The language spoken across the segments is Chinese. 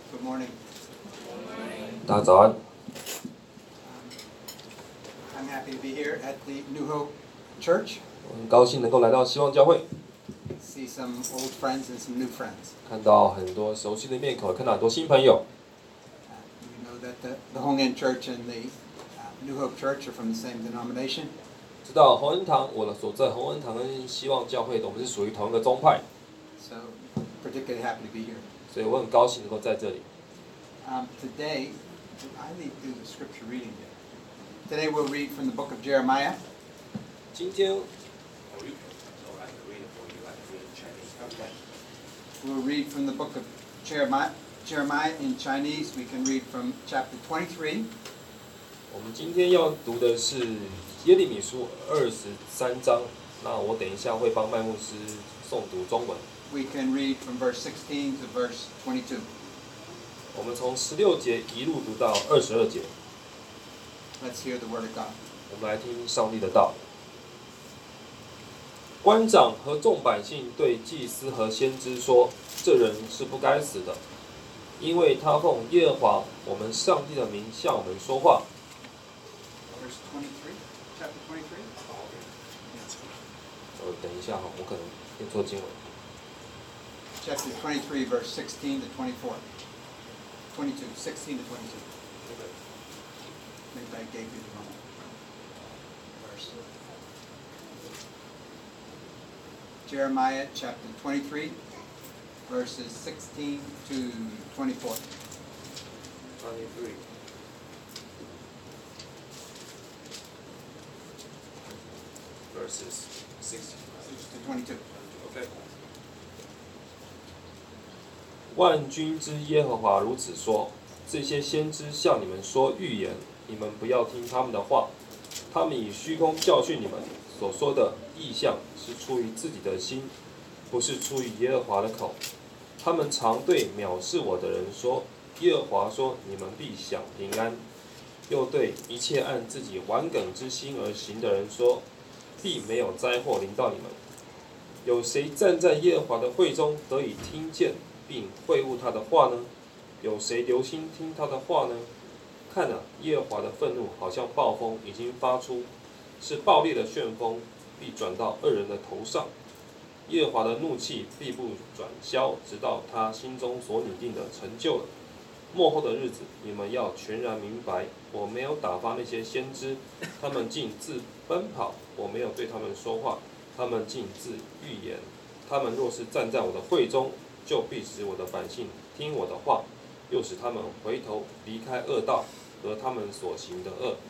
Good morning. 大家早安。 I'm happy to be here at the New Hope Church. 我很高兴能够来到希望教会， See some old friends and some new friends. 看到很多熟悉的面孔，看到很多新朋友。 We know that the Hong An Church and the New Hope Church are from the same denomination. 知道洪恩堂，我所在洪恩堂跟希望教会的，我们是属于同一个宗派， So particularly happy to be here. 所以我很高兴能够在这里。 Today, I need to do the scripture reading here. Today we'll read from the book of Jeremiah. 今天 Okay. We'll read from the book of Jeremiah. Jeremiah in Chinese, we can read from chapter 23. 我们今天要读的是耶利米书23章，那我等一下会帮麦牧师诵读中文。 We can read from verse 16 to verse 22. 我们从16节一路读到22节， Let's hear the word of God. 我们来听上帝的道。官长和众百姓对祭司和先知说：“这人是不该死的，因为他奉耶和华我们上帝的名向我们说话。” Verse 23, chapter 23. 等一下哈，我可能念错经文。 Chapter 23, verse 16 to 24. 22, 16 to 22. Maybe I gave you the wrong verse. Jeremiah chapter 23, verses 16 to 24. 23 verses 16 to 22. OK。万军之耶和华如此说：这些先知向你们说预言，你们不要听他们的话。他们以虚空教训你们，所说的异象是出于自己的心，不是出于耶和华的口。他们常对藐视我的人说：耶和华说，你们必享平安。又对一切按自己顽梗之心而行的人说：必没有灾祸临到你们。有谁站在耶和华的会中得以听见并会悟他的话呢？有谁留心听他的话呢？看啊，耶和华的愤怒好像暴风已经发出，是暴烈的旋风，必转到恶人的头上。耶和华的怒气必不转消，直到他心中所拟定的成就了。末后的日子，你们要全然明白，我没有打发那些先知，他们竟自奔跑；我没有对他们说话，他们竟自预言。他们若是站在我的会中，就必使我的百姓听我的话，又使他们回头离开恶道和他们所行的恶。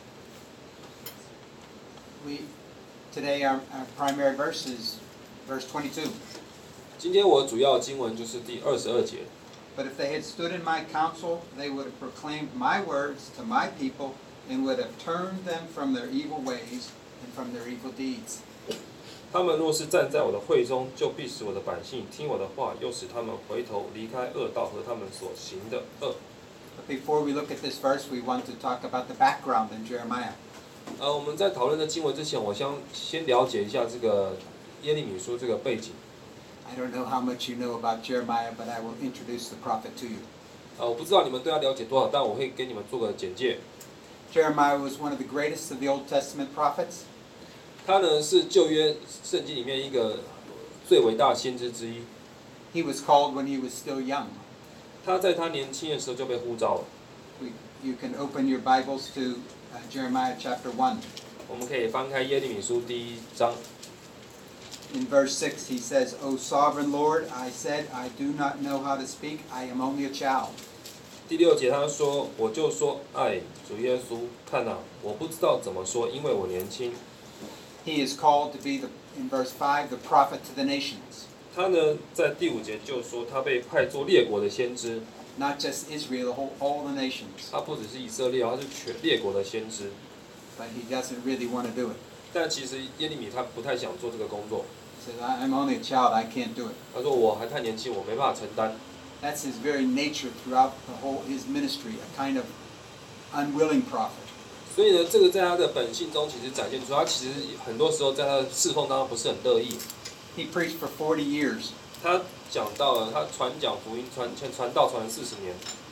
Today our primary verse is verse 22. 今天我主要经文就是第22节。 But if they had stood in my counsel, they would have proclaimed my words to my people and would have turned them from their evil ways and from their evil deeds. 他们若是站在我的会中，就必使我的百姓听我的话，又使他们回头离开恶道和他们所行的恶。 But before we look at this verse, we want to talk about the background in Jeremiah. 我们在讨论的经文之前，我想先了解一下这个耶利米书这个背景。 I don't know how much you know about Jeremiah, but I will introduce the prophet to you. 我不知道你们对他了解多少，但我会给你们做个简介。 Jeremiah was one of the greatest of the Old Testament prophets. 他呢是旧约圣经里面一个最伟大的先知之一。 He was called when he was still young. 他在他年轻的时候就被呼召了。 You can open your Bibles to Jeremiah chapter 1. 我们可以翻开耶利米书第1章。 In verse 6 he says, O sovereign Lord, I said, I do not know how to speak, I am only a child. 第6节他说：“我就说，主耶稣，看啊，我不知道怎么说，因为我年轻。” He is called to be, in verse 5, the prophet to the nations. 他呢，在第5节就说他被派作列国的先知。 Not just Israel, all the nations. 他不只是以色列，他是全列国的先知。 But he doesn't really want to do it. 但其实耶利米他不太想做这个工作。 He says, I'm only a child, I can't do it. 他说我还太年轻，我没办法承担。 That's his very nature throughout his ministry, a kind of unwilling prophet. 所以呢，这个在他的本性中其实展现出，他其实很多时候在他的侍奉当中不是很乐意。 He preached for 40 years. 他讲到了，他传讲福音，传道传了40年。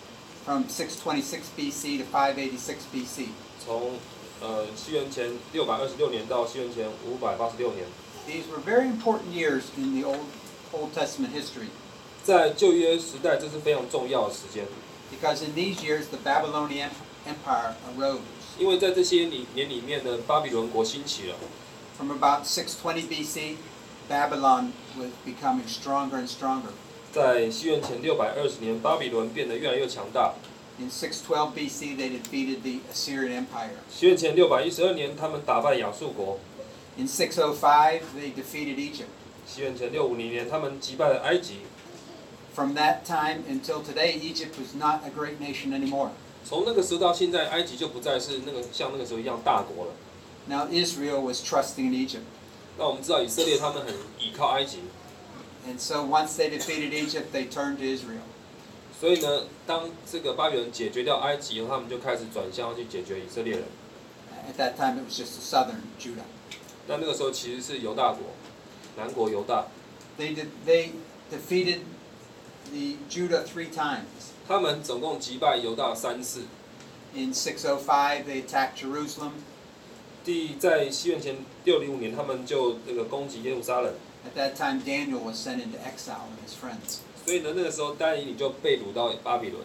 from 626 BC to 586 BC. 从西元前626年到西元前586年。 These were very important years in the Old Testament history. 在旧约时代，这是非常重要的时间。 Because in these years, the Babylonian Empire arose. 因为在这些年里面呢，巴比伦国兴起了。 From about 620 BC, Babylon was becoming stronger and stronger. 在西元前620年，巴比伦变得越来越强大。 In 612 BC, they defeated the Assyrian Empire. 西元前612年，他们打败亚述国。 In 605, they defeated Egypt. 西元前650年，他们击败了埃及。 From that time until today, Egypt was not a great nation anymore. 从那个时候到现在，埃及就不再是像那个时候一样大国了。 Now Israel was trusting in Egypt. 那我们知道以色列他们很倚靠埃及。 And so once they defeated Egypt, they turned to Israel. 所以呢，当这个巴比伦解决掉埃及以后，他们就开始转向去解决以色列人。 At that time, it was just southern Judah. 那个时候其实是犹大国，南国犹大。 They defeated the Judah 3 times. 他们总共击败犹大3次。 In 605, they attacked Jerusalem. 在西元前605年，他们就攻击耶路撒冷。 At that time, Daniel was sent into exile with his friends. 所以呢，那个时候但以理就被掳到巴比伦。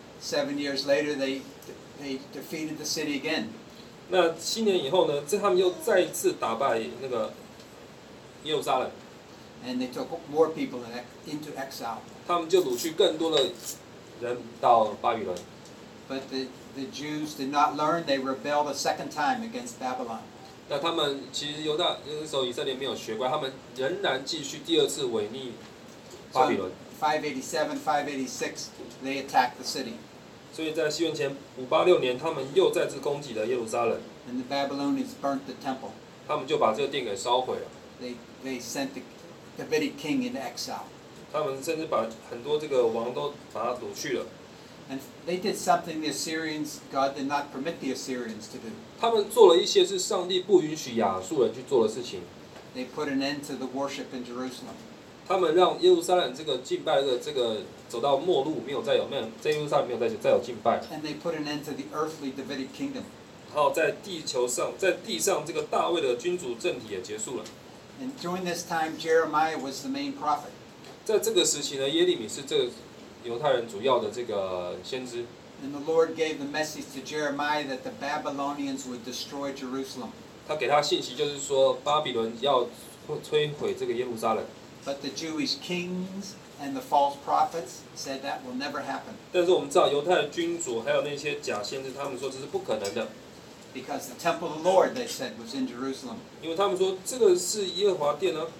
7 years later, they defeated the city again. 那7年以后呢，他们又再一次打败那个耶路撒冷。 And they took more people into exile. 他们就掳去更多的人到巴比伦。 But the Jews did not learn. They rebelled a second time against Babylon. 那他们其实那时候以色列没有学乖，他们仍然继续第2次违逆巴比伦。 587, 586, they attacked the city. 所以在西元前586年，他们又再次攻击了耶路撒冷。 And the Babylonians burnt the temple. 他们就把这个殿给烧毁了。 They sent the Davidic king into exile. 他们甚至把很多这个王都把他掳去了。 And they did something the Assyrians, God did not permit the Assyrians to do. 他们做了一些是上帝不允许亚述人去做的事情。 They put an end to the worship in Jerusalem. 他们让耶路撒冷这个敬拜这个走到末路，在耶路撒冷没有再有敬拜。 And they put an end to the earthly Davidic kingdom. 然后在地上这个大卫的君主政体也结束了。 And during this time, Jeremiah was the main prophet. 在这个时期呢，耶利米是这个犹太人主要的这个先知。 And the Lord gave the message to Jeremiah that the Babylonians would destroy Jerusalem. 他给他信息就是说，巴比伦要摧毁这个耶路撒冷。 But the Jewish kings and the false prophets said that will never happen. 但是我们知道，犹太的君主还有那些假先知，他们说这是不可能的。 Because the temple of the Lord, they said, was in Jerusalem. 因为他们说这个是耶和华殿呢。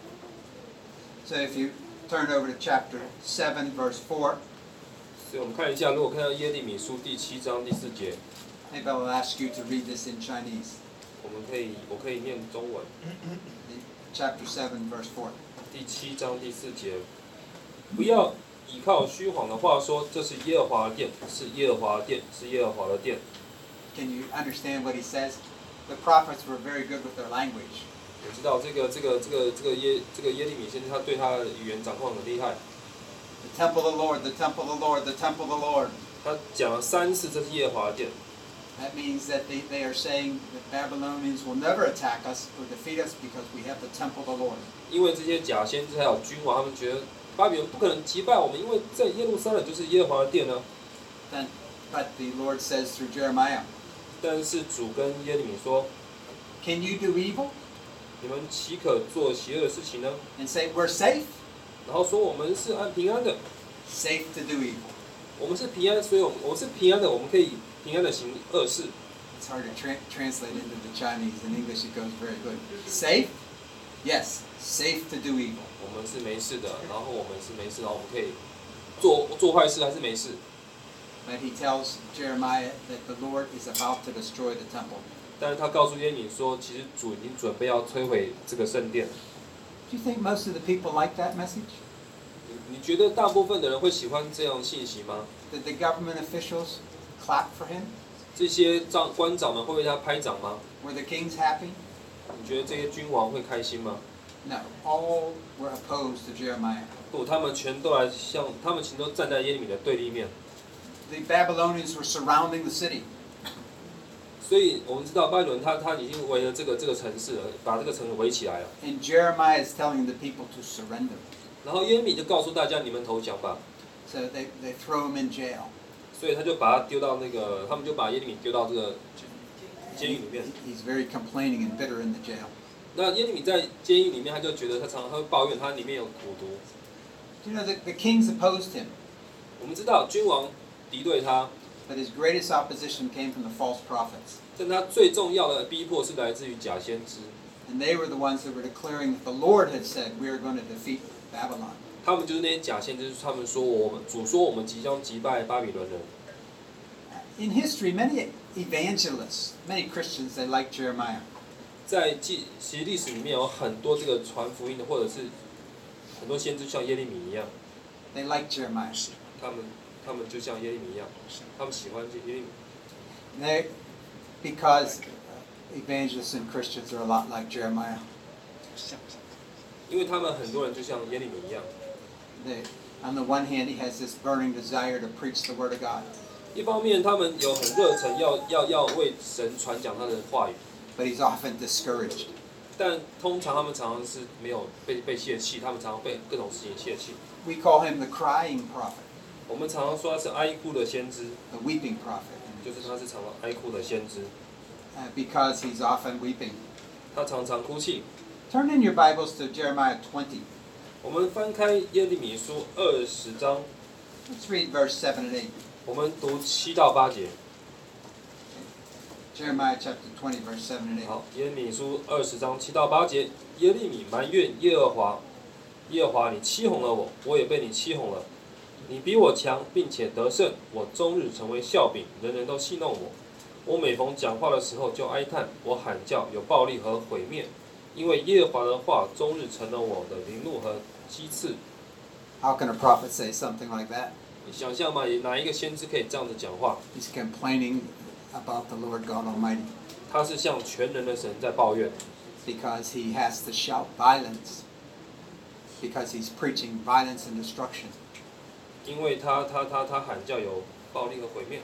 So if you turn over to chapter 7, verse 4. 所以我们看一下，如果看到耶利米书第7章第4节， Maybe I will ask you to read this in Chinese. 我可以念中文。 Chapter 7, verse 4. 第7章第4节，不要倚靠虚谎的话说，这是耶和华的殿，是耶和华的殿，是耶和华的殿。 Can you understand what he says? The prophets were very good with their language. 我知道这个耶利米先生，他对他的语言掌控很厉害。 The temple of the Lord, the temple of the Lord, the temple of the Lord. 他讲了3次，这是耶和华的殿。 That means that they are saying that Babylonians will never attack us or defeat us because we have the temple of the Lord. 因为这些假先知还有君王，他们觉得巴比伦不可能击败我们，因为在耶路撒冷就是耶和华的殿呢。 But the Lord says through Jeremiah, 但是主跟耶利米说 Can you do evil 你们岂可做邪恶的事情呢？ and say we're safe? 然后说我们是安平安的， Safe to do evil. 我们是平安，所以我们是平安的，我们可以平安的行恶事。 It's hard to translate into the Chinese. In English, it goes very good. Safe? Yes, safe to do evil. 我们是没事的，然后我们是没事，然后我们可以做坏事还是没事。 But he tells Jeremiah that the Lord is about to destroy the temple. 但是他告诉耶利米说，其实主已经准备要摧毁这个圣殿。 Do you think most of the people like that message? 你觉得大部分的人会喜欢这样信息吗？ Did the government officials clap for him? 这些官长们会为他拍掌吗？ Were the kings happy? 你觉得这些君王会开心吗？ No, all were opposed to Jeremiah. 不，他们全都站在耶利米的对立面。 the Babylonians were surrounding the city. 所以我们知道巴比伦他已经围了这个城市了，把这个城围起来了。 And Jeremiah is telling the people to surrender. 然后耶利米就告诉大家，你们投降吧。 So they throw him in jail. 所以他就把他丢到他们就把耶利米丢到这个监狱里面。 He's very complaining and bitter in the jail. 那耶利米在监狱里面，他就觉得他常常会抱怨，他里面有苦毒。 You know, the kings opposed him. 我们知道君王敌对他， But his greatest opposition came from the false prophets. 但他最重要的逼迫是来自于假先知。 And they were the ones that were declaring that the Lord had said, we are going to defeat Babylon. 他们就是那些假先知，他们说主说我们即将击败巴比伦人。 In history, many evangelists, many Christians, they like Jeremiah. 在其实历史里面有很多这个传福音的，或者是很多先知像耶利米一样， They like Jeremiah. 他们就像耶利米一样，他们喜欢耶利米。 Because evangelists and Christians are a lot like Jeremiah. 因为他们很多人就像耶利米一样。 On the one hand, he has this burning desire to preach the Word of God. 一方面，他们有很热忱，要为神传讲他的话语。 But he's often discouraged. 但通常他们常常是没有被泄气，他们常常被各种事情泄气。 We call him the crying prophet, 我们常常说他是哀哭的先知， the weeping prophet, 就是他是常常哀哭的先知， because he's often weeping. 他常常哭泣。 Turn in your Bibles to Jeremiah 20. 我们翻开耶利米书20章， Let's read verse 7 and 8. 我们读7到8节。 Jeremiah chapter 20, verse 7 and 8. 好，耶利米书20章7到8节，耶利米埋怨耶和华，耶和华你欺哄了我，我也被你欺哄了。你比我强，并且得胜，我终日成为笑柄，人人都戏弄我。我每逢讲话的时候就哀叹，我喊叫，有暴力和毁灭，因为耶和华的话终日成了我的凌怒和讥刺。 How can a prophet say something like that? 你想象吗？哪一个先知可以这样子讲话？ He's complaining about the Lord God Almighty 他是向全能的神在抱怨， because he has to shout violence, because he's preaching violence and destruction. 因为他喊叫有暴力和毁灭。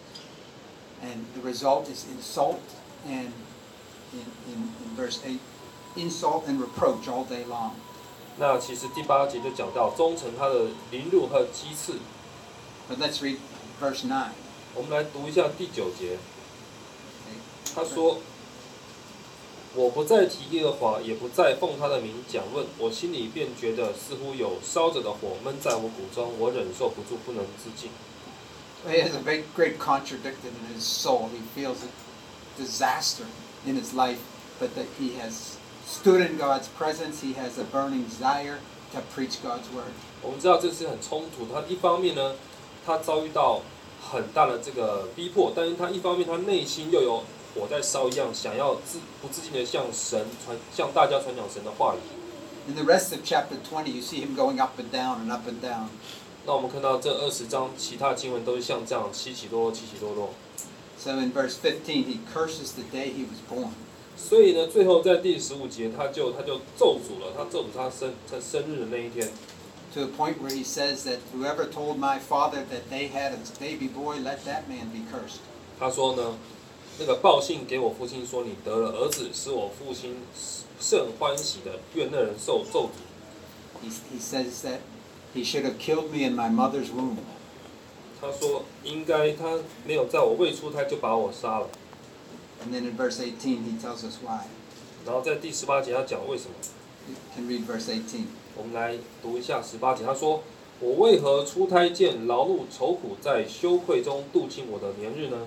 And the result is insult and, in verse 8, insult and reproach all day long. 那其实第8节就讲到忠诚他的凌辱和讥刺。 But let's read verse 9. 我们来读一下第9节，他说：“我不再提耶和华，也不再奉他的名讲论，我心里便觉得似乎有烧着的火闷在我骨中，我忍受不住，不能自禁。” He has a great contradiction in his soul. He feels a disaster in his life, but that he has stood in God's presence. He has a burning desire to preach God's word. 我们知道这是很冲突的。他一方面呢，他遭遇到很大的这个逼迫，但是他一方面他内心又有火在烧一样，想要不自禁的向大家传讲神的话语。 In the rest of chapter 20, you see him going up and down and up and down. 那我们看到这20章其他经文都是像这样起起落落，起起落落。 So in verse 15, he curses the day he was born. 所以呢，最后在第15节，他就咒诅了，他咒诅他生日的那一天。 To a point where he says that whoever told my father that they had a baby boy, let that man be cursed. 他说呢，那个报信给我父亲说你得了儿子，使我父亲甚欢喜的，愿那人受咒诅。 He says that he should have killed me in my mother's womb. 他说应该他没有在我未出胎就把我杀了。 And then in verse 18, he tells us why. 然后在第18节他讲为什么。 You can read verse 18. 我们来读一下18节，他说：“我为何出胎见劳碌愁苦，在羞愧中度尽我的年日呢？”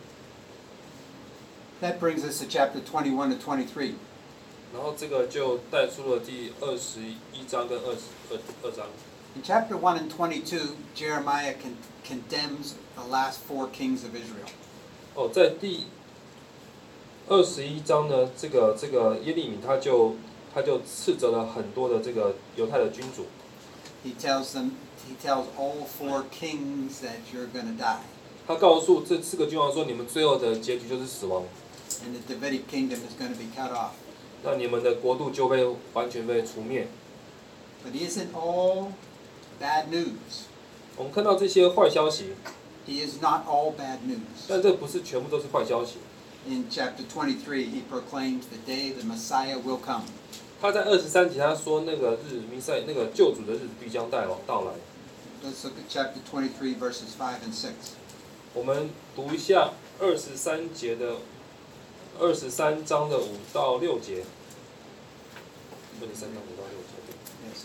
That brings us to chapter 21 to 23. 然后这个就带出了第21章跟22章。 In chapter 1 and 22, Jeremiah condemns the last 4 kings of Israel. 哦，在第21章呢，这个耶利米他就斥责了很多的这个犹太的君主。 He tells all 4 kings that you're going to die. 他告诉这4个君王说，你们最后的结局就是死亡， And the Davidic kingdom is going to be cut off. 那你们的国度就被完全被除灭。 But isn't all bad news? 我们看到这些坏消息， he is not all bad news. 但这不是全部都是坏消息。 In chapter 23, he proclaims the day the Messiah will come. 他在23节他说那个弥赛那个救主的日子必将到来。 Let's look at chapter 23, verses 5 and 6. 我们读一下23节的23章的5到6节。23章5到6节。 Yes.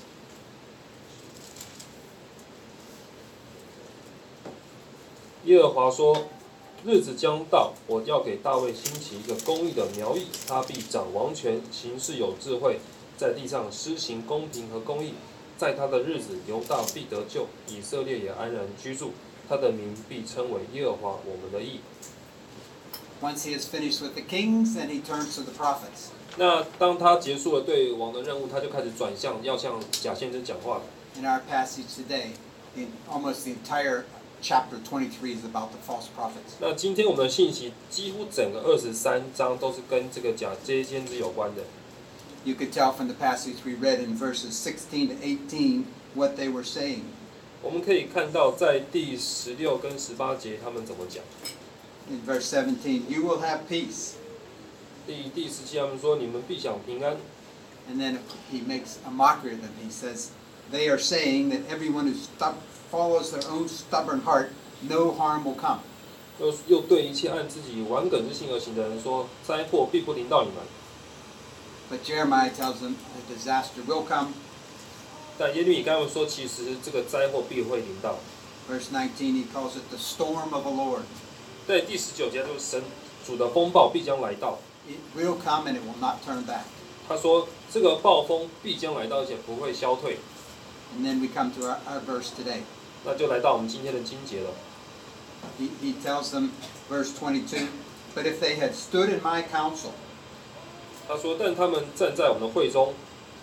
耶和华说：“日子将到，我要给大卫兴起一个公义的苗裔，他必掌王权，行事有智慧，在地上施行公平和公义。在他的日子，犹大必得救，以色列也安然居住。他的名必称为耶和华我们的义。” Once he is finished with the kings, then he turns to the prophets. 那当他结束了对王的任务，他就开始转向要向假先知讲话了。 In our passage today, almost the entire chapter 23 is about the false prophets. 那今天我们的信息几乎整个23章都是跟这个假先知有关的。 You could tell from the passage we read in verses 16 to 18 what they were saying. 我们可以看到在第16跟18节他们怎么讲。 In verse 17, you will have peace. 第17他们说你们必享平安。 And then he makes a mockery of them. He says, they are saying that everyone who follows their own stubborn heart, no harm will come. 又对一切按自己顽梗之心而行的人说，灾祸必不临到你们。 But Jeremiah tells them a disaster will come. 但耶利米跟他们说，其实这个灾祸必会临到。 Verse 19, he calls it the storm of the Lord. 在第19节，就是神主的风暴必将来到。 It will come and it will not turn back. 他说，这个暴风必将来到，而且不会消退。 And then we come to our verse today. 那就来到我们今天的经节了。 He tells them, verse 22, but if they had stood in my counsel. 他说，但他们站在我们的会中。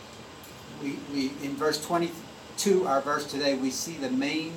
We in verse 22, our verse today, we see the main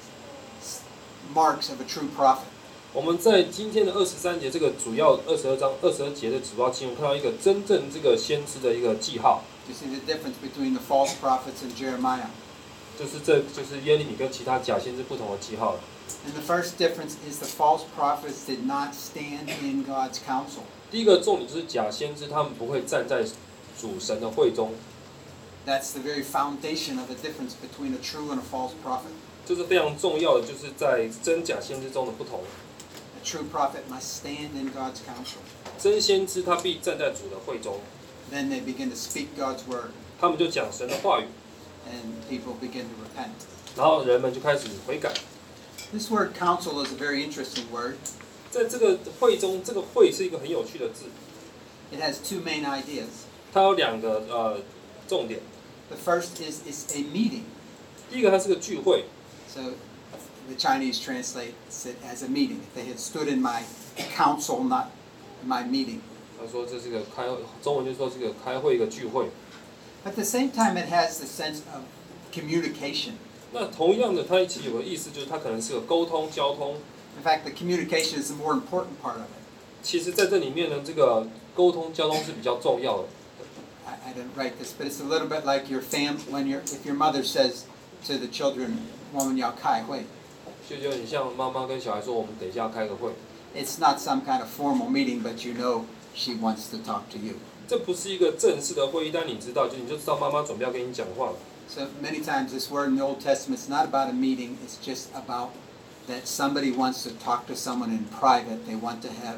marks of a true prophet. 我们在今天的23节这个主要22章22节的主要经文，看到一个真正这个先知的一个记号。 You see the difference between the false prophets and Jeremiah. 就是耶利米跟其他假先知不同的记号了。 And the first difference is the false prophets did not stand in God's counsel. 第一个重点就是假先知他们不会站在主神的会中。 That's the very foundation of the difference between a true and a false prophet. 这是非常重要的，就是在真假先知中的不同。 A true prophet must stand in God's counsel. 真先知他必站在主的会中。 Then they begin to speak God's word. 他们就讲神的话语。 And people begin to repent. 然后人们就开始悔改。 This word counsel is a very interesting word. 在这个会中，这个会是一个很有趣的字。 It has two main ideas. 它有两个重点。 The first is it's a meeting. 第一个，它是个聚会。 So the Chinese translates it as a meeting. If they had stood in my counsel, not my meeting. 他说这是个中文就说这个开会一个聚会。 At the same time, it has the sense of communication. 那同样的，它其实有个意思，就是它可能是个沟通、交通。 In fact, the communication is the more important part of it. 其实，在这里面呢，这个沟通、交通是比较重要的。 I didn't write this, but it's a little bit like your if your mother says to the children, 我们要开会. 就有点像妈妈跟小孩说，我们等一下开个会。 It's not some kind of formal meeting, but you know she wants to talk to you. 这不是一个正式的会议，但你知道，你就知道妈妈准备要跟你讲话了。 So many times this word in the Old Testament is not about a meeting, it's just about that somebody wants to talk to someone in private, they want to have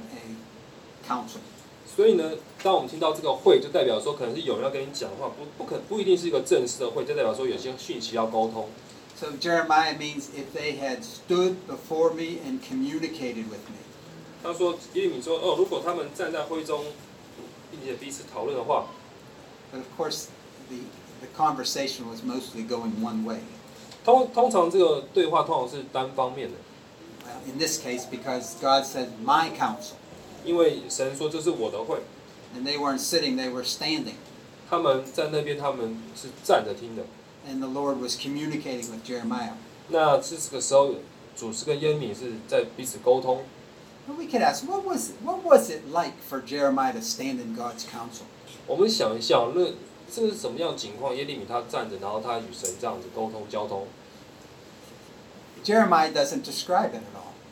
a counsel. 所以呢，当我们听到这个会，就代表说可能是有人要跟你讲话，不一定是一个正式的会，就代表说有些讯息要沟通。 So Jeremiah means if they had stood before me and communicated with me. 他说耶利米说，如果他们站在会中，并且彼此讨论的话。 But of course, the conversation was mostly going one way. 通常这个对话通常是单方面的。 In this case, because God said, my counsel. 因为神说这是我的会。 And they weren't sitting, they were standing. 他们在那边，他们是站着听的。 And the Lord was communicating with Jeremiah. 那这个时候，主是跟耶利米是在彼此沟通。 But we could ask, what was it like for Jeremiah to stand in God's counsel? 我们想一想，那这是什么样的情况？耶利米他站着，然后他与神这样子沟通交通。 Jeremiah doesn't describe it at all.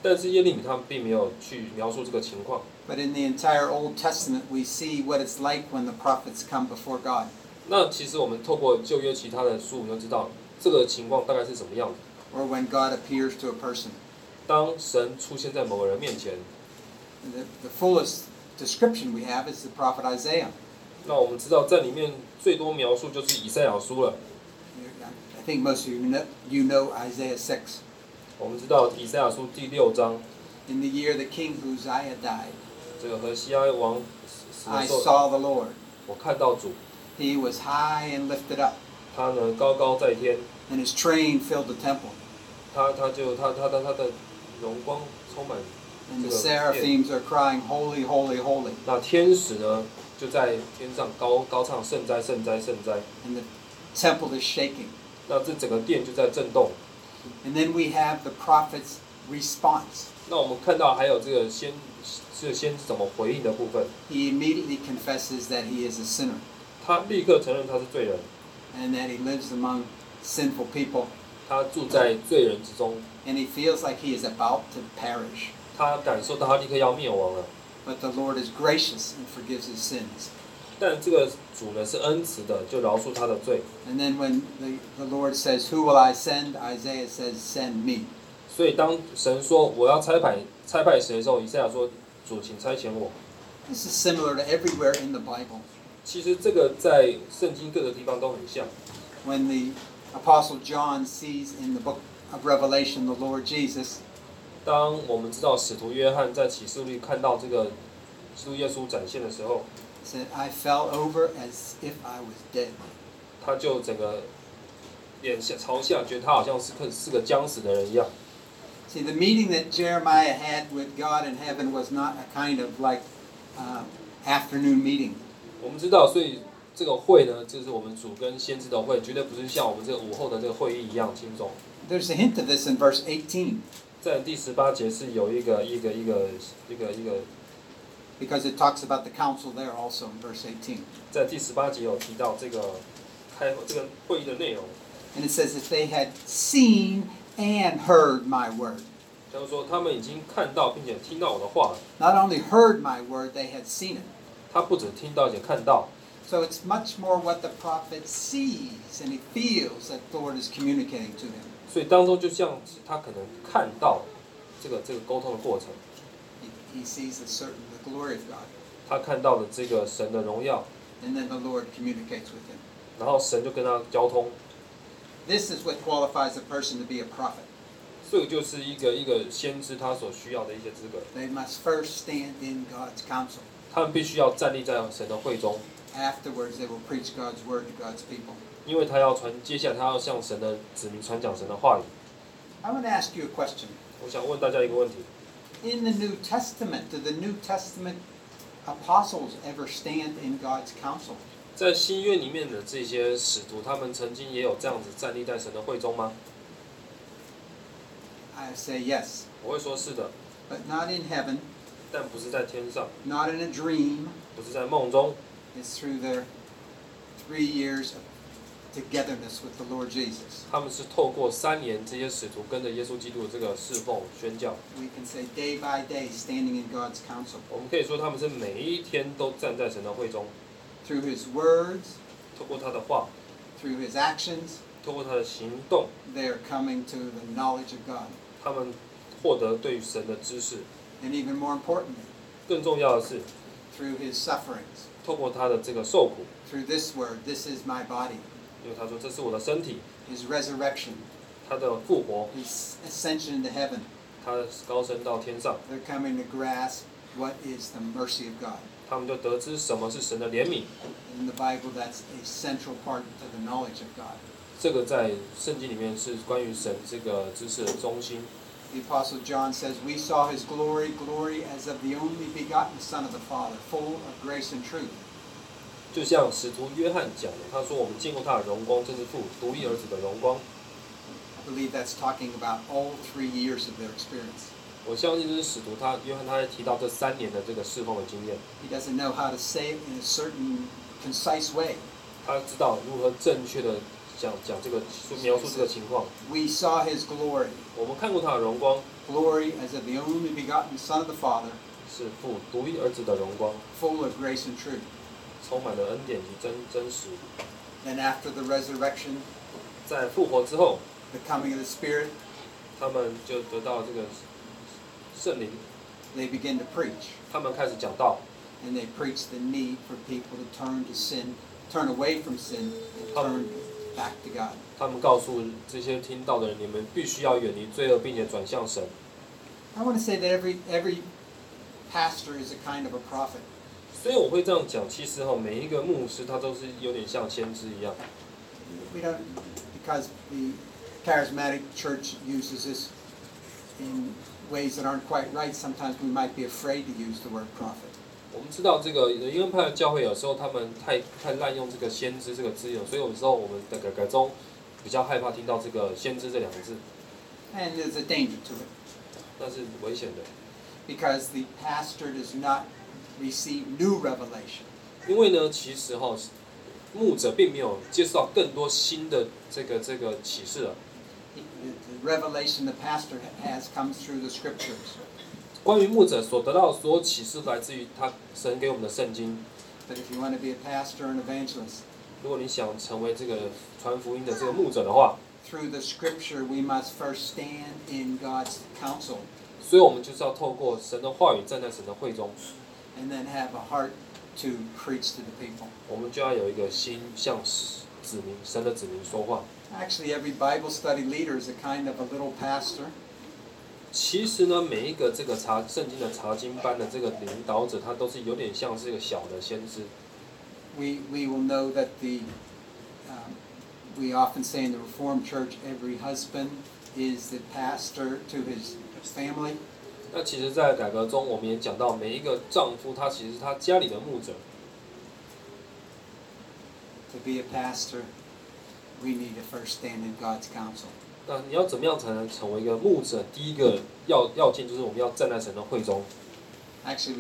但是耶利米他们并没有去描述这个情况。 But in the entire Old Testament, we see what it's like when the prophets come before God. 那其实我们透过旧约其他的书，我们就知道这个情况大概是什么样子。 Or when God appears to a person. 当神出现在某个人面前， The fullest description we have is the prophet Isaiah. 那我们知道在里面最多描述就是以赛亚书了。 I think most of you know Isaiah 6. 我们知道以赛亚书第6章， In the year the king Uzziah died, 这个何西阿王死的 I 时候， saw the Lord. 我看到主， He was high and lifted up, 他呢高高在天， and his train filled the temple. 他的荣光充满 And 这 the 个殿。 seraphims are crying, Holy, holy, holy. 那天使呢就在天上高唱圣哉圣哉圣哉。 And the temple is shaking. 那这整个殿就在震动。 And then we have the prophet's response. 那我们看到还有这个先知怎么回应的部分， He immediately confesses that he is a sinner 他立刻承认他是罪人， and that he lives among sinful people. 他住在罪人之中， And he feels like he is about to perish. 他感受到他立刻要灭亡了。 But the Lord is gracious and forgives his sins. 但这个主呢是恩慈的，就饶恕他的罪。 And then when the Lord says, Who will I send? Isaiah says, Send me. 所以当神说我要差派谁的时候，以赛亚说主请差遣我。 This is similar to everywhere in the Bible. 其实这个在圣经各个地方都很像。 When the Apostle John sees in the book of Revelation the Lord Jesus, 当我们知道使徒约翰在启示录里看到这个基督耶稣展现的时候， he said, I fell over as if I was dead. 他就整个脸朝下，觉得他好像是个将死的人一样。 See, the meeting that Jeremiah had with God in heaven was not a kind of like afternoon meeting. 我们知道，所以这个会呢，就是我们主跟先知的会，绝对不是像我们这个午后的这个会议一样轻松。 There's a hint of this in verse 18, 在第18节是有一个 because it talks about the council there also in verse 18. 在第18节有提到这个会议的内容， And it says that they had seen and heard my word. 就是说他们已经看到并且听到我的话了。 Not only heard my word, they had seen it. 他不止听到，也看到。 So it's much more what the prophet sees and he feels that the Lord is communicating to him. 所以当中就像是他可能看到这个沟通的过程， He sees the glory of God. 他看到了这个神的荣耀， And then the Lord communicates with him. 然后神就跟他交通。 This is what qualifies a person to be a prophet. 这个就是一个先知他所需要的一些资格。 They must first stand in God's counsel. 他们必须要站立在神的会中， Afterwards, they will preach God's word to God's people. 因为他要接下来他要向神的子民传讲神的话语。 I want to ask you a question. 我想问大家一个问题： In the New Testament, do the New Testament apostles ever stand in God's counsel? 在新约里面的这些使徒，他们曾经也有这样子站立在神的会中吗？ I say yes, 我会说是的， but not in heaven, 但不是在天上， not in a dream. 不是在梦中， It's through their 3 years of togetherness with the Lord Jesus. 他们是透过3年这些使徒跟着耶稣基督的这个侍奉宣教， We can say day by day standing in God's counsel. 我们可以说他们是每一天都站在神的会中， Through his words, 透过他的话， through his actions, 透过他的行动， they are coming to the knowledge of God. 他们获得对于神的知识。 And even more importantly, 更重要的是， through his sufferings, 透过他的这个受苦， through this word, this is my body, 因为他说这是我的身体， his resurrection, 他的复活， his ascension into heaven. 他高升到天上， They're coming to grasp what is the mercy of God. 他们就得知什么是神的怜悯。 In the Bible, that's a central part of the knowledge of God. 这个在圣经里面是关于神这个知识的中心。 The Apostle John says, We saw his glory, glory as of the only begotten Son of the Father, full of grace and truth. 就像使徒约翰讲的，他说我们见过他的荣光，正是父独一儿子的荣光。 I believe that's talking about all 3 years of their experience. 我相信这是使徒约翰他在提到这3年的这个侍奉的经验， He doesn't know how to say it in a certain concise way. 他知道如何正确的讲这个描述这个情况。 We saw his glory. 我们看过他的荣光， glory as of the only begotten Son of the Father, 是父独一儿子的荣光， full of grace and truth. 充满了恩典及真实。 Then after the resurrection, 在复活之后， the coming of the Spirit, 他们就得到这个圣灵， they begin to preach. 他们开始讲道， And they preach the need for people to turn to sin, turn away from sin, and turn back to God. 他们告诉这些听到的人，你们必须要远离罪恶，并且转向神。 I want to say that every pastor is a kind of a prophet. 所以我会这样讲，其实每一个牧师他都是有点像先知一样。 We don't, because the charismatic church uses this in ways that aren't quite right. Sometimes we might be afraid to use the word prophet. 我们知道这个因恩派的教会有时候他们太滥用这个先知这个字眼，所以有时候我们的改革中比较害怕听到这个先知这两个字， And there's a danger to it 那是危险的。 because the pastor does not receive new revelation. 因为呢，其实牧者并没有接受到更多新的这个启示了。 The revelation the pastor has comes through the scriptures. 关于牧者所得到的所有启示，来自于神给我们的圣经。 But if you want to be a pastor and evangelist, 如果你想成为这个传福音的这个牧者的话， through the scripture we must first stand in God's counsel 所以我们就是要透过神的话语站在神的会中， and then have a heart to preach to the people. 我们就要有一个心向神的子民说话。 Actually, every Bible study leader is a kind of a little pastor. 其实呢，每一个这个圣经的查经班的这个领导者，他都是有点像是一个小的先知。 We will know that we often say in the Reformed Church, every husband is the pastor to his family. 那其实，在改革中，我们也讲到，每一个丈夫他其实是他家里的牧者。 To be a pastor, we need to first stand in God's counsel. 那你要怎么样才能成为一个牧者？第一个要件就是我们要站在神的会中。 Actually,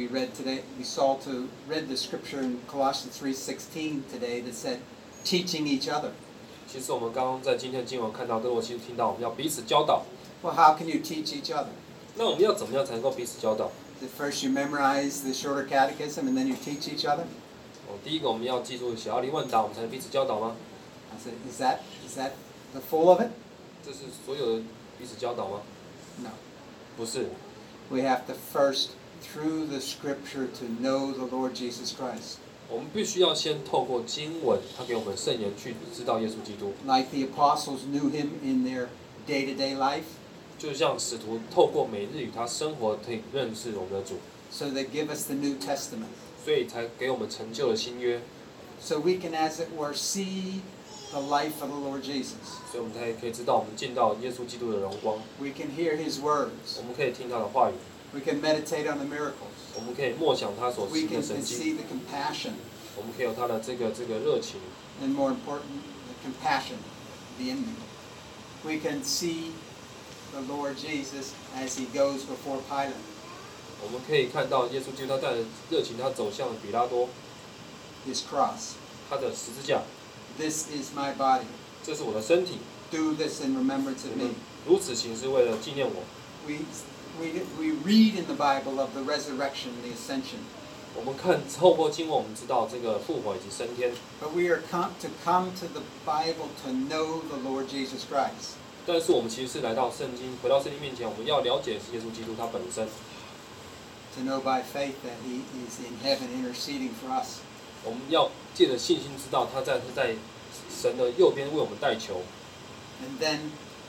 read the scripture in Colossians 3:16 today that said, teaching each other. 其实我们刚刚在今天的经文看到，哥罗西听到我们要彼此教导。 Well, how can you teach each other? 那我们要怎么样才能够彼此教导？ First you memorize the shorter catechism and then you teach each other? 第一个我们要记住小奥利问答，我们才能彼此教导吗？ I said, is that the full of it? 这是所有的彼此教导吗？ No. 不是， We have to first, through the scripture, to know the Lord Jesus Christ. 我们必须要先透过经文，他给我们圣言去知道耶稣基督， Like the apostles knew him in their day-to-day life, 就像使徒透过每日与他生活，可以认识我们的主， so they give us the New Testament. 所以才给我们成就了新约， So we can, as it were, see the life of the Lord Jesus. 所以我们才可以知道我们见到耶稣基督的荣光， We can hear his words. 我们可以听他的话语， We can meditate on the miracles. 我们可以默想他所 We 行 can 的神迹， see the compassion, 我们可以有他的这个热情， and more important, the compassion, the enemy. We can see the Lord Jesus as he goes before Pilate. 我们可以看到耶稣基督他带着热情，他走向比拉多， His cross. 他的十字架， This is my body. 这是我的身体， Do this in remembrance of 你们 me. 如此行是为了纪念我。 We read in the Bible of the resurrection, the ascension. 我们透过经文，我们知道这个复活以及升天， But we are to come to the Bible to know the Lord Jesus Christ. 但是我们其实是来到圣经，回到圣经面前，我们要了解耶稣基督他本身， To know by faith that he is in heaven interceding for us. 我们要借着信心知道他在神的右边为我们代求。 And then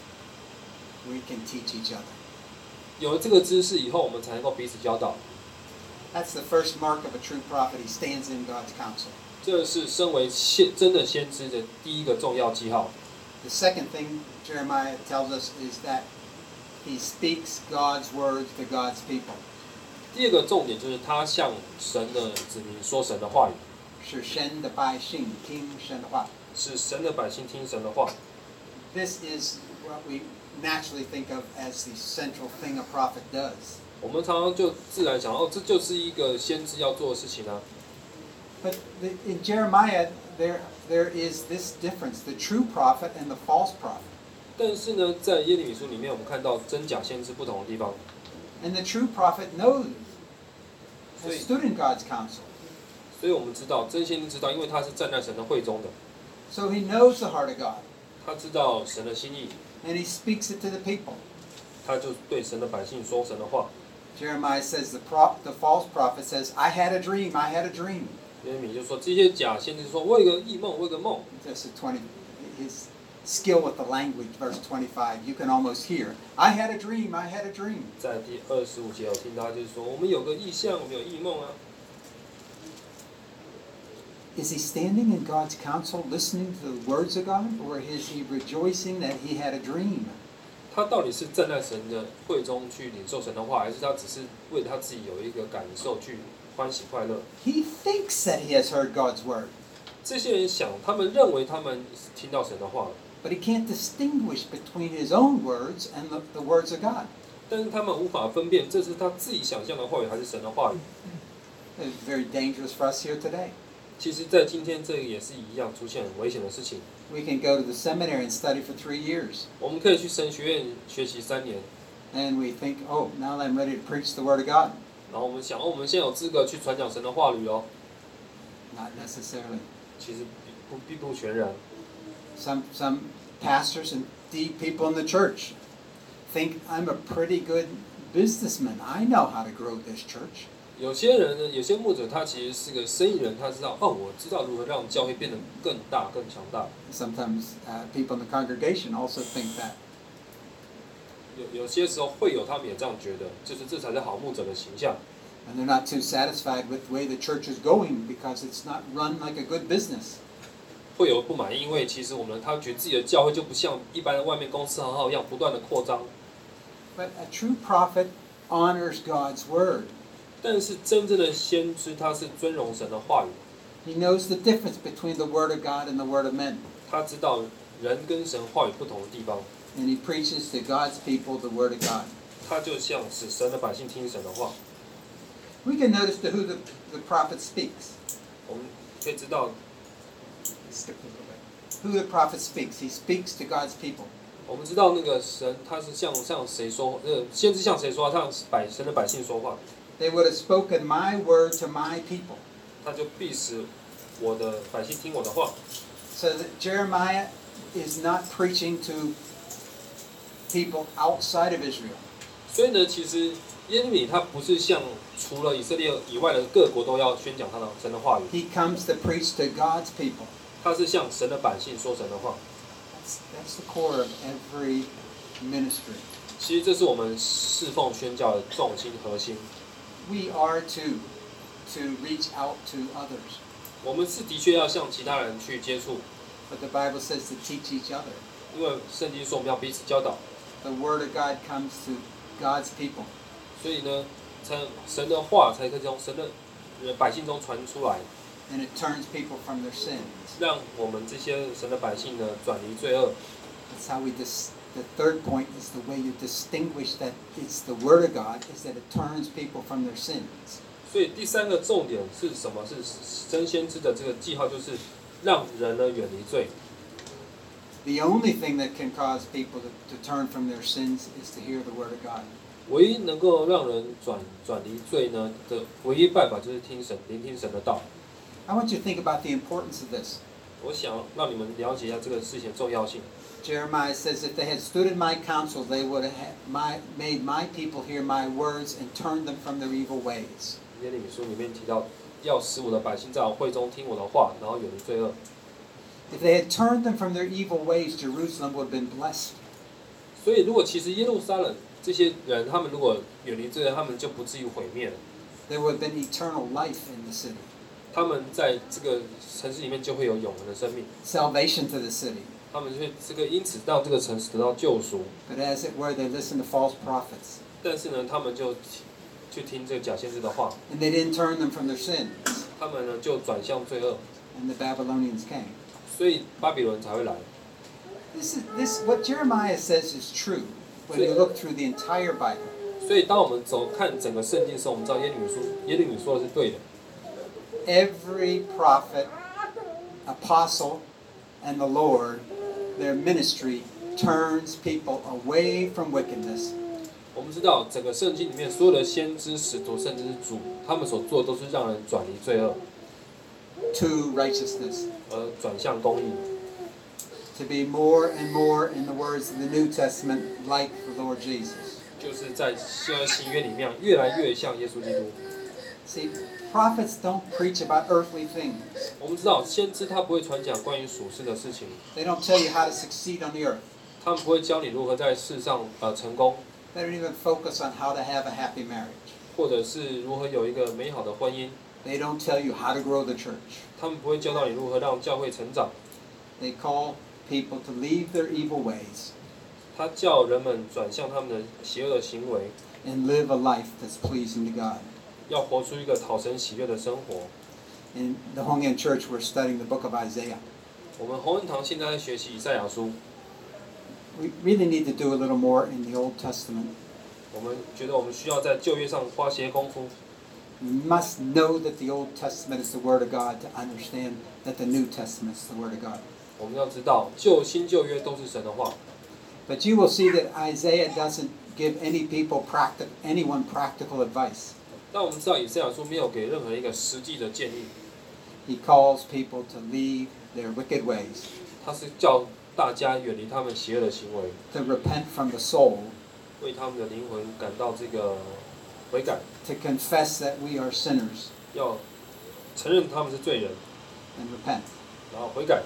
we can teach each other. 有了这个知识以后，我们才能够彼此教导。 That's the first mark of a true prophet. He stands in God's counsel. 这是身为真的先知的第一个重要记号。 The second thing Jeremiah tells us is that he speaks God's words to God's people. 第二个重点就是他向神的子民说神的话语， 是神的百姓听神的话。 使神的百姓听神的话。 This is what we naturally think of as the central thing a prophet does. 我们常常就自然想，这就是一个先知要做的事情啊。 But in Jeremiah, there is this difference: the true prophet and the false prophet. 但是呢，在耶利米书里面，我们看到真假先知不同的地方。 And the true prophet knows, 所 has 以， stood in God's counsel. 所以我们知道真先知知道，因为他是站在神的会中的， So he knows the heart of God. 他知道神的心意， And he speaks it to the people. 他就对神的百姓说神的话。 Jeremiah says the false prophet says, I had a dream, I had a dream. 耶利米就说这些假先知说，我有个异梦，我有个梦。 Just his skill with the language, verse 25, you can almost hear. I had a dream, I had a dream. 在第25节，我听他就是说，我们有个异象，我们有异梦啊。 Is he standing in God's counsel listening to the words of God? Or is he rejoicing that he had a dream? 他到底是站在神的会中去领受神的话，还是他只是为他自己有一个感受去欢喜快乐？ He thinks that he has heard God's word, 这些人想，他们认为他们听到神的话了， but he can't distinguish between his own words and the words of God. 但是他们无法分辨这是他自己想象的话语还是神的话语。 It's very dangerous for us here today. 其实，在今天这个也是一样出现很危险的事情。 We can go to the seminary and study for 3 years. 我们可以去神学院学习3年， And we think, oh, now I'm ready to preach the word of God. 然后我们想，哦，我们现在有资格去传讲神的话语哦。 Not necessarily. 其实并不全然。 Some pastors and deep people in the church think I'm a pretty good businessman. I know how to grow this church. 有些人呢，有些牧者他其实是个生意人，他知道哦，我知道如何让教会变得更大、更强大。 Sometimes people in the congregation also think that. 有些时候会有他们也这样觉得，就是这才是好牧者的形象。 And they're not too satisfied with the way the church is going because it's not run like a good business. 会有不满意，因为其实他觉得自己的教会就不像一般的外面公司行号一样不断的扩张。 But a true prophet honors God's word. 但是真正的先知，他是尊荣神的话语， He knows the difference between the word of God and the word of men. 他知道人跟神话语不同的地方， And he preaches to God's people the word of God. 他就像使神的百姓听神的话。 We can notice to who the prophet speaks. 我们可以知道， Who the prophet speaks. He speaks to God's people. 我们知道那个神他是向谁说，先知向谁说话？向神的百姓说话， They would have spoken my word to my people. 他就必使我的百姓听我的话。 So that Jeremiah is not preaching to people outside of Israel. 所以呢，其实耶利米他不是像除了以色列以外的各国都要宣讲他的神的话语， He comes to preach to God's people. 他是向神的百姓说神的话。 That's the core of every ministry. 其实这是我们侍奉宣教的重心核心。 We are to reach out to others. 我们是的确要向其他人去接触， But the Bible says to teach each other. 因为圣经说我们要彼此教导， The word of God comes to God's people. 所以呢，神的话才可以从神的百姓中传出来， And it turns people from their sins. 让我们这些神的百姓呢转离罪恶。 That's how the third point is the way you distinguish that it's the word of God is that it turns people from their sins. 所以第3个重点是什么？是真先知的这个记号，就是让人呢远离罪。 The only thing that can cause people to turn from their sins is to hear the word of God. 唯一能够让人转离罪呢的唯一办法，就是聆听神的道。 I want you to think about the importance of this. 我想让你们了解一下这个事情的重要性。 Jeremiah says, if they had stood in my counsel, they would have made my people hear my words and turned them from their evil ways. 耶利米书里面提到，要使我的百姓在我会中听我的话，然后远离罪恶。 If they had turned them from their evil ways, Jerusalem would have been blessed. 所以，如果其实耶路撒冷这些人，他们如果远离罪恶，他们就不至于毁灭了。 There would have been eternal life in the city, 他们在这个城市里面就会有永恒的生命， salvation to the city. 他们就会因此到这个城市得到救赎。 But as it were, they listened to false prophets, 但是呢，他们就去听这个假先知的话， and they didn't turn them from their sins. 他们呢就转向罪恶， And the Babylonians came. 所以巴比伦才会来。 What Jeremiah says is true when you look through the entire Bible. 所以，当我们看整个圣经的时候，我们知道耶利米说的是对的。 Every prophet, apostle, and the Lord, their ministry turns people away from wickedness 我们知道，整个圣经里面所有的先知、使徒，甚至是主，他们所做的都是让人转离罪恶， to righteousness. 而转向公义。 To be more and more, in the words of the New Testament, like the Lord Jesus. 就是在新约里面越来越像耶稣基督。 See, prophets don't preach about earthly things. 我们知道，先知他不会传讲关于属世的事情， They don't tell you how to succeed on the earth. 他们不会教你如何在世上成功， They don't even focus on how to have a happy marriage. 或者是如何有一个美好的婚姻。 They don't tell you how to grow the church. 他们不会教导你如何让教会成长。 They call people to leave their evil ways 他叫人们转向他们的邪恶的行为， and live a life that's pleasing to God. 要活出一个讨神喜悦的生活。 In the Hongyan Church, we're studying the book of Isaiah. 我们洪恩堂现在在学习以赛亚书， We really need to do a little more in the Old Testament. 我们觉得我们需要在旧约上花些功夫。 We must know that the Old Testament is the Word of God to understand that the New Testament is the Word of God. 我们要知道，新旧约都是神的话， But you will see that Isaiah doesn't give anyone practical advice. 但我们知道以赛亚书没有给任何一个实际的建议， He calls people to leave their wicked ways, 他是叫大家远离他们邪恶的行为， to repent from the soul, 为他们的灵魂感到这个悔改， to confess that we are sinners 要承认他们是罪人， and repent. 然后悔改。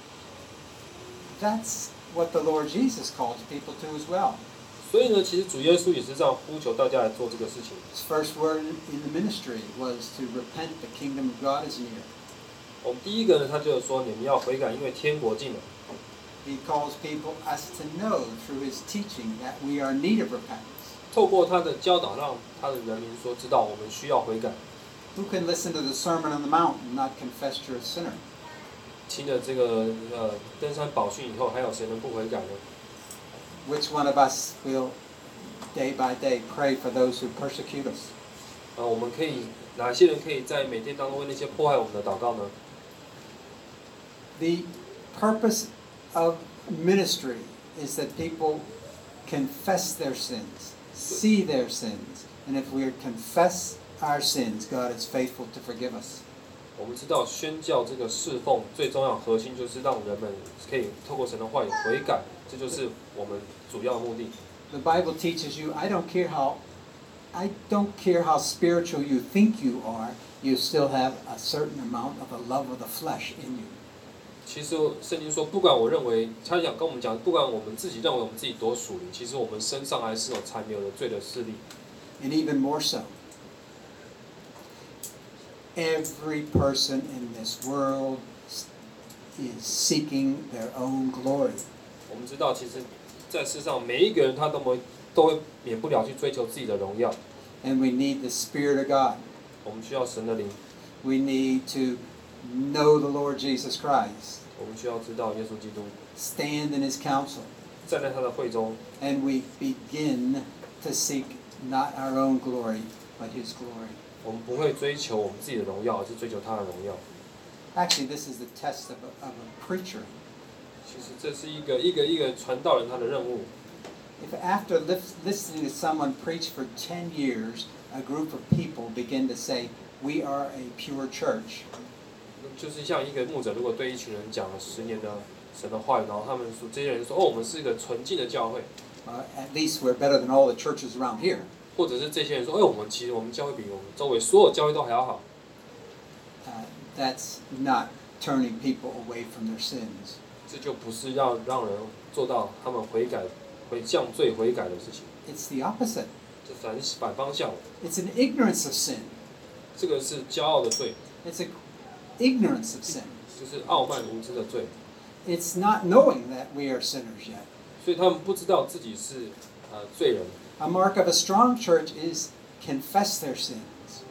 That's what the Lord Jesus calls people to as well. 所以呢，其实主耶稣也是这样呼求大家来做这个事情。 His first word in the ministry was to repent, the kingdom of God is near. 我们第一个呢，他就是说你们要悔改，因为天国近了。 He calls us to know through his teaching that we are in need of repentance. 透过他的教导，让他的人民说知道我们需要悔改。 Who can listen to the Sermon on the Mount and not confess you're a sinner? 听了这个登山宝训以后，还有谁能不悔改呢？ Which one of us will, day by day, pray for those who persecute us? 我们可以哪些人可以在每天当中为那些迫害我们的祷告呢？ The purpose of ministry is that people confess their sins, see their sins, and if we confess our sins, God is faithful to forgive us. 我们知道宣教这个侍奉最重要核心就是让人们可以透过神的话语悔改，这就是我们主要的目的。 The Bible teaches you, I don't care how spiritual you think you are, you still have a certain amount of the love of the flesh in you. 其实圣经说，不管我认为，他想跟我们讲，不管我们自己认为我们自己多属灵，其实我们身上还是有残留的罪的势力。 And even more so, every person in this world is seeking their own glory. 我们知道，其实，在世上每一个人他都会免不了去追求自己的荣耀。 And we need the Spirit of God. 我们需要神的灵， We need to know the Lord Jesus Christ, 我们需要知道耶稣基督， stand in his counsel, 站在他的会中， and we begin to seek not our own glory, but his glory. 我们不会追求我们自己的荣耀，而是追求他的荣耀。 Actually, this is the test of a preacher. 其实这是一个传道人他的任务。 If after listening to someone preach for 10 years, a group of people begin to say, we are a pure church, 就是像一个牧者，如果对一群人讲了10年的神的话语，然后他们说这些人说，哦，我们是一个纯净的教会， at least we're better than all the churches around here. 或者是这些人说，我们其实我们教会比我们周围所有教会都还要好。 That's not turning people away from their sins. 这就不是让人做到他们向罪悔改的事情， It's the opposite. 这反方向。 It's an ignorance of sin. 这个是骄傲的罪， It's an ignorance of sin. 就是傲慢无知的罪。 It's not knowing that we are sinners yet. 所以他们不知道自己是罪人。 A mark of a strong church is confess their sins.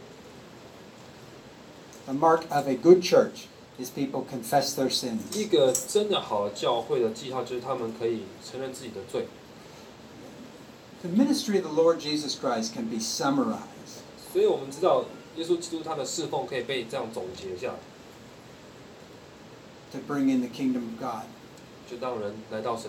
The mark of a good church is people confess their sins. 一个真的好的教会的记号就是他们可以承认自己的罪。 The ministry of the Lord Jesus Christ can be summarized. 所以我们知道耶稣基督他的侍奉可以被这样总结下来， To bring in the kingdom of God. 就让人来到神的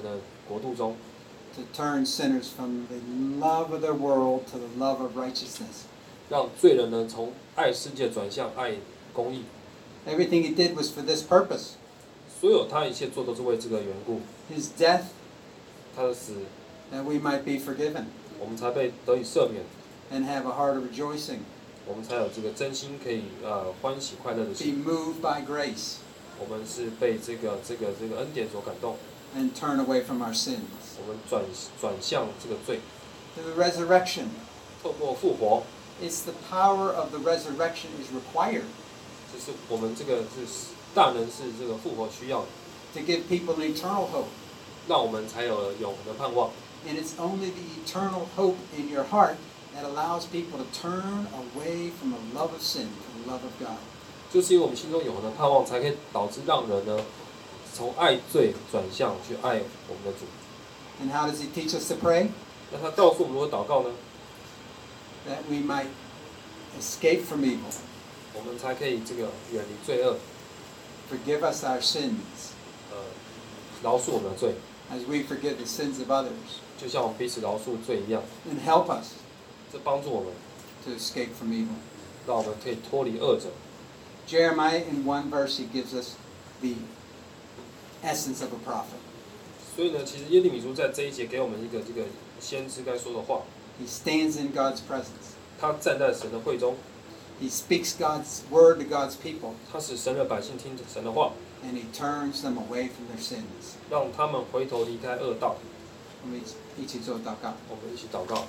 国度中， to turn sinners from the love of their world to the love of righteousness. 让罪人呢从爱世界转向爱公义。 Everything he did was for this purpose. 所有他一切做都是为这个缘故。 His death, 他的死， that we might be forgiven 我们才被得以赦免， and have a heart of rejoicing, 我们才有这个真心可以欢喜快乐的 be 心。 moved by grace, 我们是被这个恩典所感动， and turn away from our sins. 我们转向这个罪， Through the resurrection, 透过复活， it's the power of the resurrection is required 就是我们这个是大能是这个复活需要的， to give people an eternal hope. 让我们才有永恒的盼望。 And it's only the eternal hope in your heart that allows people to turn away from the love of sin to the love of God. 就是因为我们心中永恒的盼望，才可以导致让人呢从爱罪转向去爱我们的主。 And how does he teach us to pray? 那他告诉我们如何祷告呢？ That we might escape from evil, 我们才可以这个远离罪恶， forgive us our sins 饶恕我们的罪， as we forgive the sins of others, 就像我们彼此饶恕罪一样。 and help us 这帮助我们， to escape from evil. 让我们可以脱离恶者。 Jeremiah, in one verse, he gives us the essence of a prophet. 所以呢，其实耶利米书在这一节给我们一个这个先知该说的话。 He stands in God's presence. 他站在神的会中， He speaks God's word to God's people, 他使神的百姓听神的话， and he turns them away from their sins. 让他们回头离开恶道。 我们一起做祷告。 我们一起祷告。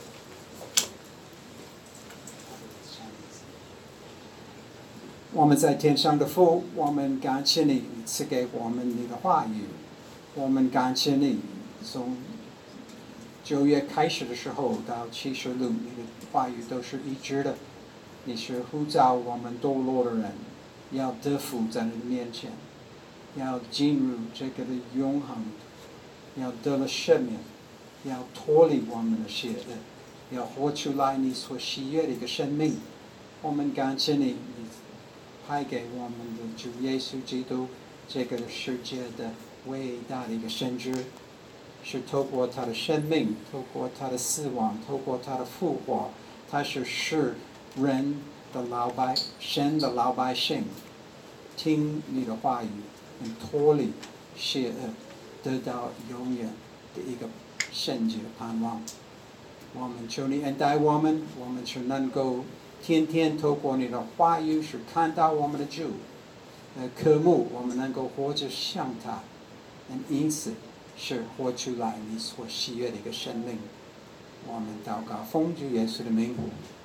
我们在天上的父，我们感谢你赐给我们你的话语。我们感谢你，从9月开始的时候到启示录，你的话语都是一致的。你是呼召我们堕落的人，要得福在你的面前，要进入这个的永恒，要得了赦免，要脱离我们的邪恶，要活出来你所喜悦的一个生命。我们感谢你，你派给我们的主耶稣基督，这个世界的伟大的一个先知，是透过他的生命，透过他的死亡，透过他的复活，他是使人的神的老百姓听你的话语，能脱离邪恶，得到永远的一个圣洁的盼望。我们求你恩待我们，我们是能够天天透过你的话语是看到我们的主，渴慕我们能够活着像他，因此是活出来你所喜悦的一个生命。我们祷告，奉主耶稣的名。